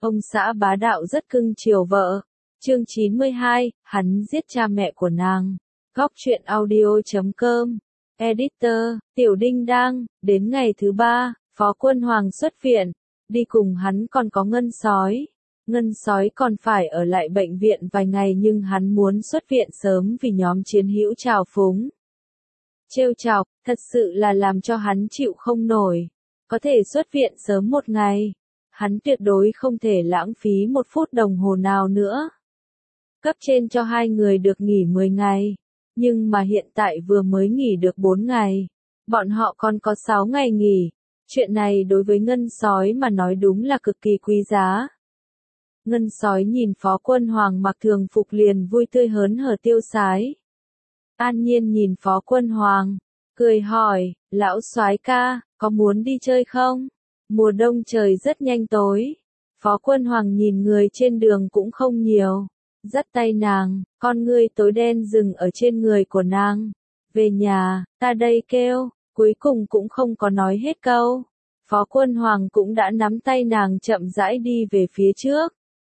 Ông xã bá đạo rất cưng chiều vợ. Chương 92, hắn giết cha mẹ của nàng. Góc truyện audio.com. Editor, Tiểu Đinh Đang. Đến ngày thứ 3, Phó Quân Hoàng xuất viện. Đi cùng hắn còn có Ngân Sói. Ngân Sói còn phải ở lại bệnh viện vài ngày nhưng hắn muốn xuất viện sớm vì nhóm chiến hữu trào phúng. Trêu chọc, thật sự là làm cho hắn chịu không nổi. Có thể xuất viện sớm một ngày. Hắn tuyệt đối không thể lãng phí một phút đồng hồ nào nữa. Cấp trên cho hai người được nghỉ 10 ngày. Nhưng mà hiện tại vừa mới nghỉ được 4 ngày. Bọn họ còn có 6 ngày nghỉ. Chuyện này đối với Ngân Sói mà nói đúng là cực kỳ quý giá. Ngân Sói nhìn Phó Quân Hoàng mặc thường phục liền vui tươi hớn hở tiêu sái. An Nhiên nhìn Phó Quân Hoàng, cười hỏi, lão soái ca, có muốn đi chơi không? Mùa đông trời rất nhanh tối. Phó Quân Hoàng nhìn người trên đường cũng không nhiều. Dắt tay nàng, con ngươi tối đen dừng ở trên người của nàng. Về nhà, ta đây kêu, cuối cùng cũng không có nói hết câu. Phó Quân Hoàng cũng đã nắm tay nàng chậm rãi đi về phía trước.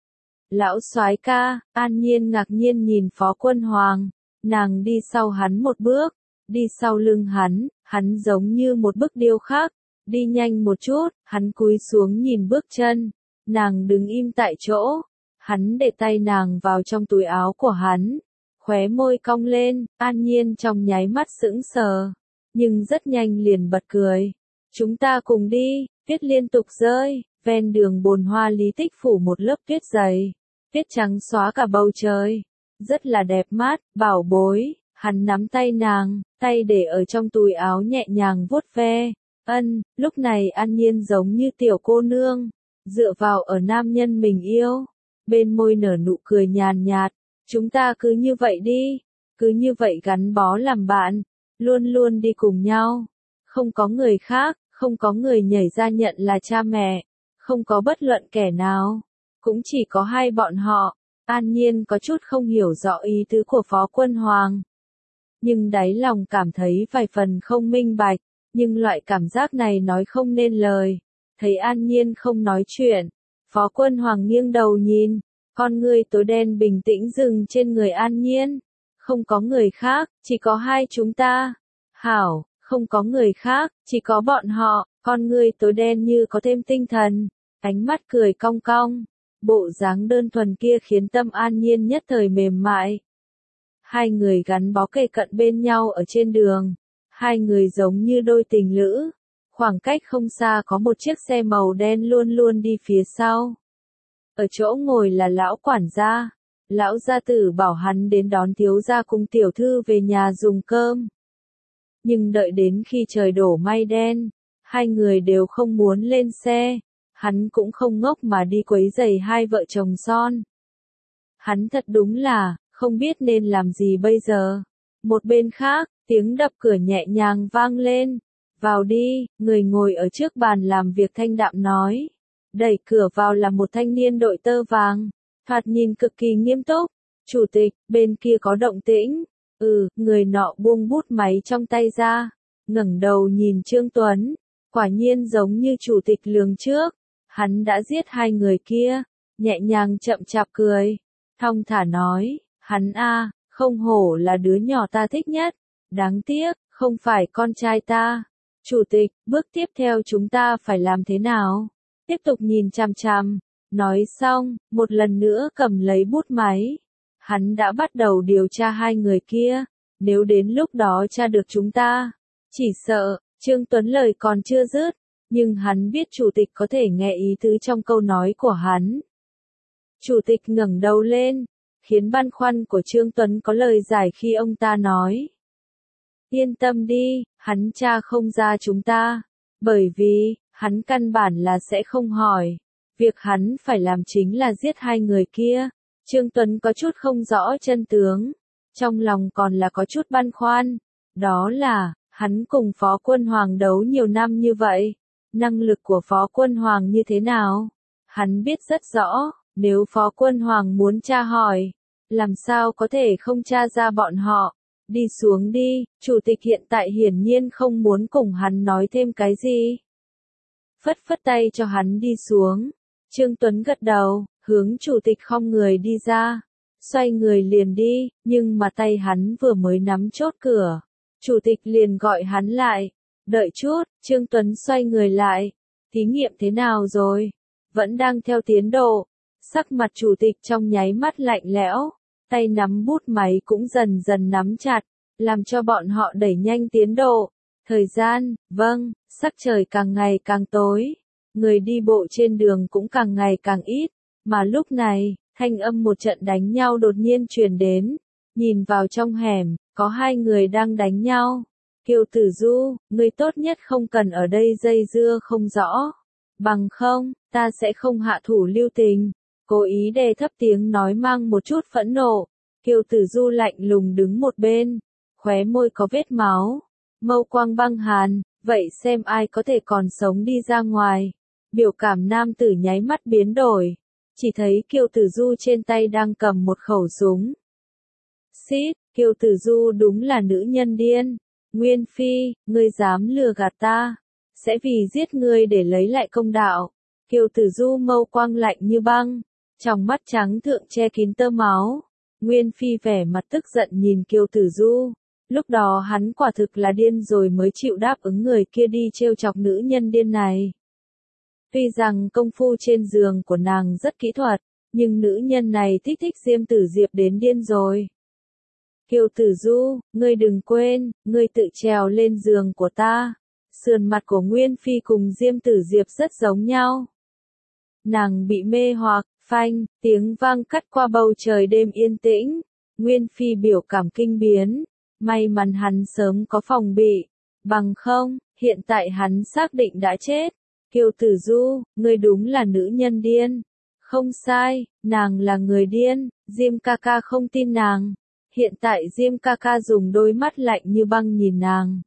Lão soái ca, An Nhiên ngạc nhiên nhìn Phó Quân Hoàng. Nàng đi sau hắn một bước, đi sau lưng hắn giống như một bức điêu khắc. Đi nhanh một chút, hắn cúi xuống nhìn bước chân. Nàng đứng im tại chỗ. Hắn để tay nàng vào trong túi áo của hắn. Khóe môi cong lên, An Nhiên trong nháy mắt sững sờ. Nhưng rất nhanh liền bật cười. Chúng ta cùng đi, tuyết liên tục rơi. Ven đường bồn hoa lý tích phủ một lớp tuyết dày. Tuyết trắng xóa cả bầu trời. Rất là đẹp mắt, bảo bối. Hắn nắm tay nàng, tay để ở trong túi áo nhẹ nhàng vuốt ve. Lúc này An Nhiên giống như tiểu cô nương, dựa vào ở nam nhân mình yêu, bên môi nở nụ cười nhàn nhạt, chúng ta cứ như vậy đi, cứ như vậy gắn bó làm bạn, luôn luôn đi cùng nhau, không có người khác, không có người nhảy ra nhận là cha mẹ, không có bất luận kẻ nào, cũng chỉ có hai bọn họ. An Nhiên có chút không hiểu rõ ý tứ của Phó Quân Hoàng, nhưng đáy lòng cảm thấy vài phần không minh bạch. Nhưng loại cảm giác này nói không nên lời. Thấy An Nhiên không nói chuyện, Phó Quân Hoàng nghiêng đầu nhìn, con ngươi tối đen bình tĩnh dừng trên người An Nhiên. Không có người khác, chỉ có hai chúng ta. Hảo, không có người khác, chỉ có bọn họ. Con ngươi tối đen như có thêm tinh thần, ánh mắt cười cong cong. Bộ dáng đơn thuần kia khiến tâm An Nhiên nhất thời mềm mại. Hai người gắn bó kề cận bên nhau ở trên đường. Hai người giống như đôi tình lữ. Khoảng cách không xa có một chiếc xe màu đen luôn luôn đi phía sau. Ở chỗ ngồi là lão quản gia. Lão gia tử bảo hắn đến đón thiếu gia cùng tiểu thư về nhà dùng cơm. Nhưng đợi đến khi trời đổ mây đen, hai người đều không muốn lên xe. Hắn cũng không ngốc mà đi quấy rầy hai vợ chồng son. Hắn thật đúng là, không biết nên làm gì bây giờ. Một bên khác, tiếng đập cửa nhẹ nhàng vang lên. Vào đi, người ngồi ở trước bàn làm việc thanh đạm nói. Đẩy cửa vào là một thanh niên đội tơ vàng. Thoạt nhìn cực kỳ nghiêm túc. Chủ tịch, bên kia có động tĩnh. Người nọ buông bút máy trong tay ra. Ngẩng đầu nhìn Trương Tuấn. Quả nhiên giống như chủ tịch lường trước. Hắn đã giết hai người kia. Nhẹ nhàng chậm chạp cười. Thong thả nói, hắn không hổ là đứa nhỏ ta thích nhất. Đáng tiếc, không phải con trai ta. Chủ tịch, bước tiếp theo chúng ta phải làm thế nào? Tiếp tục nhìn chằm chằm. Nói xong, một lần nữa cầm lấy bút máy. Hắn đã bắt đầu điều tra hai người kia. Nếu đến lúc đó tra được chúng ta, chỉ sợ, Trương Tuấn lời còn chưa dứt. Nhưng hắn biết chủ tịch có thể nghe ý tứ trong câu nói của hắn. Chủ tịch ngẩng đầu lên, khiến băn khoăn của Trương Tuấn có lời giải khi ông ta nói. Yên tâm đi, hắn tra không ra chúng ta. Bởi vì, hắn căn bản là sẽ không hỏi. Việc hắn phải làm chính là giết hai người kia. Trương Tuấn có chút không rõ chân tướng. Trong lòng còn là có chút băn khoăn. Đó là, hắn cùng Phó Quân Hoàng đấu nhiều năm như vậy. Năng lực của Phó Quân Hoàng như thế nào? Hắn biết rất rõ, nếu Phó Quân Hoàng muốn tra hỏi, làm sao có thể không tra ra bọn họ. Đi xuống đi, chủ tịch hiện tại hiển nhiên không muốn cùng hắn nói thêm cái gì. Phất phất tay cho hắn đi xuống. Trương Tuấn gật đầu, hướng chủ tịch khom người đi ra. Xoay người liền đi, nhưng mà tay hắn vừa mới nắm chốt cửa. Chủ tịch liền gọi hắn lại. Đợi chút, Trương Tuấn xoay người lại. Thí nghiệm thế nào rồi? Vẫn đang theo tiến độ. Sắc mặt chủ tịch trong nháy mắt lạnh lẽo. Tay nắm bút máy cũng dần dần nắm chặt, làm cho bọn họ đẩy nhanh tiến độ. Thời gian, vâng, sắc trời càng ngày càng tối. Người đi bộ trên đường cũng càng ngày càng ít. Mà lúc này, thanh âm một trận đánh nhau đột nhiên truyền đến. Nhìn vào trong hẻm, có hai người đang đánh nhau. Kiều Tử Du, người tốt nhất không cần ở đây dây dưa không rõ. Bằng không, ta sẽ không hạ thủ lưu tình. Cố ý đè thấp tiếng nói mang một chút phẫn nộ. Kiều Tử Du lạnh lùng đứng một bên. Khóe môi có vết máu. Mâu quang băng hàn, vậy xem ai có thể còn sống đi ra ngoài. Biểu cảm nam tử nháy mắt biến đổi. Chỉ thấy Kiều Tử Du trên tay đang cầm một khẩu súng. Xít, Kiều Tử Du đúng là nữ nhân điên. Nguyên Phi, ngươi dám lừa gạt ta. Sẽ vì giết ngươi để lấy lại công đạo. Kiều Tử Du mâu quang lạnh như băng. Trong mắt trắng thượng che kín tơ máu. Nguyên Phi vẻ mặt tức giận nhìn Kiều Tử Du. Lúc đó hắn quả thực là điên rồi mới chịu đáp ứng người kia đi trêu chọc nữ nhân điên này. Tuy rằng công phu trên giường của nàng rất kỹ thuật, nhưng nữ nhân này thích Diêm Tử Diệp đến điên rồi. Kiều Tử Du, ngươi đừng quên, ngươi tự trèo lên giường của ta. Sườn mặt của Nguyên Phi cùng Diêm Tử Diệp rất giống nhau. Nàng bị mê hoặc, phanh, tiếng vang cắt qua bầu trời đêm yên tĩnh. Nguyên Phi biểu cảm kinh biến. May mắn hắn sớm có phòng bị. Bằng không, hiện tại hắn xác định đã chết. Kiều Tử Du, ngươi đúng là nữ nhân điên. Không sai, nàng là người điên. Diêm ca ca không tin nàng. Hiện tại Diêm ca ca dùng đôi mắt lạnh như băng nhìn nàng.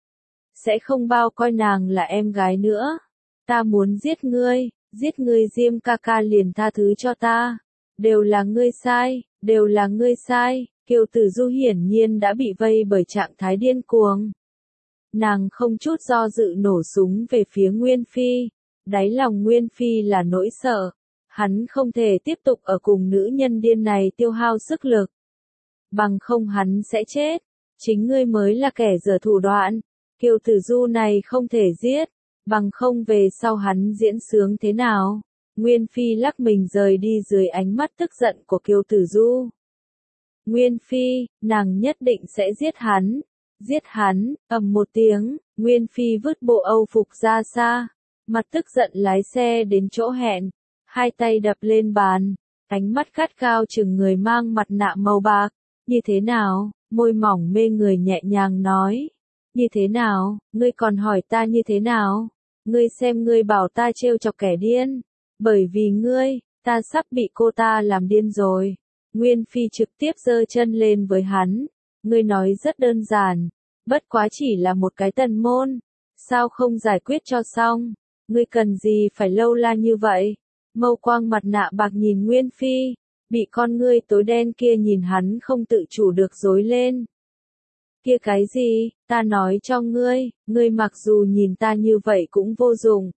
Sẽ không bao coi nàng là em gái nữa. Ta muốn giết ngươi Diêm ca ca liền tha thứ cho ta. Đều là ngươi sai, đều là ngươi sai. Kiều Tử Du hiển nhiên đã bị vây bởi trạng thái điên cuồng. Nàng không chút do dự nổ súng về phía Nguyên Phi. Đáy lòng Nguyên Phi là nỗi sợ. Hắn không thể tiếp tục ở cùng nữ nhân điên này tiêu hao sức lực. Bằng không hắn sẽ chết. Chính ngươi mới là kẻ dở thủ đoạn. Kiều Tử Du này không thể giết. Bằng không về sau hắn diễn sướng thế nào. Nguyên Phi lắc mình rời đi dưới ánh mắt tức giận của Kiều Tử Du. Nguyên Phi, nàng nhất định sẽ giết hắn. Giết hắn, ầm một tiếng, Nguyên Phi vứt bộ Âu phục ra xa. Mặt tức giận lái xe đến chỗ hẹn. Hai tay đập lên bàn. Ánh mắt gắt cao chừng người mang mặt nạ màu bạc. Như thế nào? Môi mỏng mê người nhẹ nhàng nói. Như thế nào? Ngươi còn hỏi ta như thế nào? Ngươi xem ngươi bảo ta trêu chọc kẻ điên. Bởi vì ngươi, ta sắp bị cô ta làm điên rồi. Nguyên Phi trực tiếp giơ chân lên với hắn. Ngươi nói rất đơn giản. Bất quá chỉ là một cái tần môn. Sao không giải quyết cho xong? Ngươi cần gì phải lâu la như vậy? Mâu quang mặt nạ bạc nhìn Nguyên Phi. Bị con ngươi tối đen kia nhìn hắn không tự chủ được rối lên. Kia cái gì, ta nói cho ngươi mặc dù nhìn ta như vậy cũng vô dụng.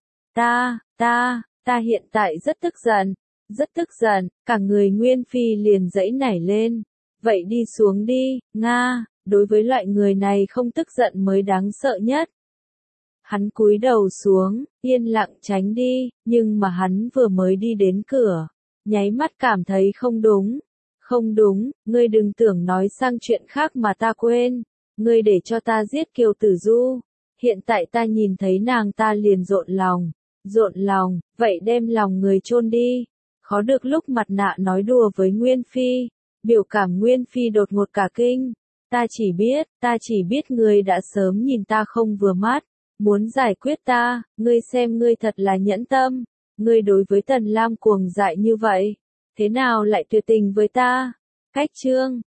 Ta hiện tại rất tức giận, cả người Nguyên Phi liền giãy nảy lên. Vậy đi xuống đi, Nga, đối với loại người này không tức giận mới đáng sợ nhất. Hắn cúi đầu xuống, yên lặng tránh đi, nhưng mà hắn vừa mới đi đến cửa. Nháy mắt cảm thấy không đúng. Không đúng, ngươi đừng tưởng nói sang chuyện khác mà ta quên. Ngươi để cho ta giết Kiều Tử Du. Hiện tại ta nhìn thấy nàng ta liền rộn lòng, vậy đem lòng người chôn đi. Khó được lúc mặt nạ nói đùa với Nguyên Phi. Biểu cảm Nguyên Phi đột ngột cả kinh. Ta chỉ biết ngươi đã sớm nhìn ta không vừa mắt. Muốn giải quyết ta, ngươi xem ngươi thật là nhẫn tâm. Ngươi đối với Tần Lam cuồng dại như vậy. Thế nào lại tuyệt tình với ta? Cách chương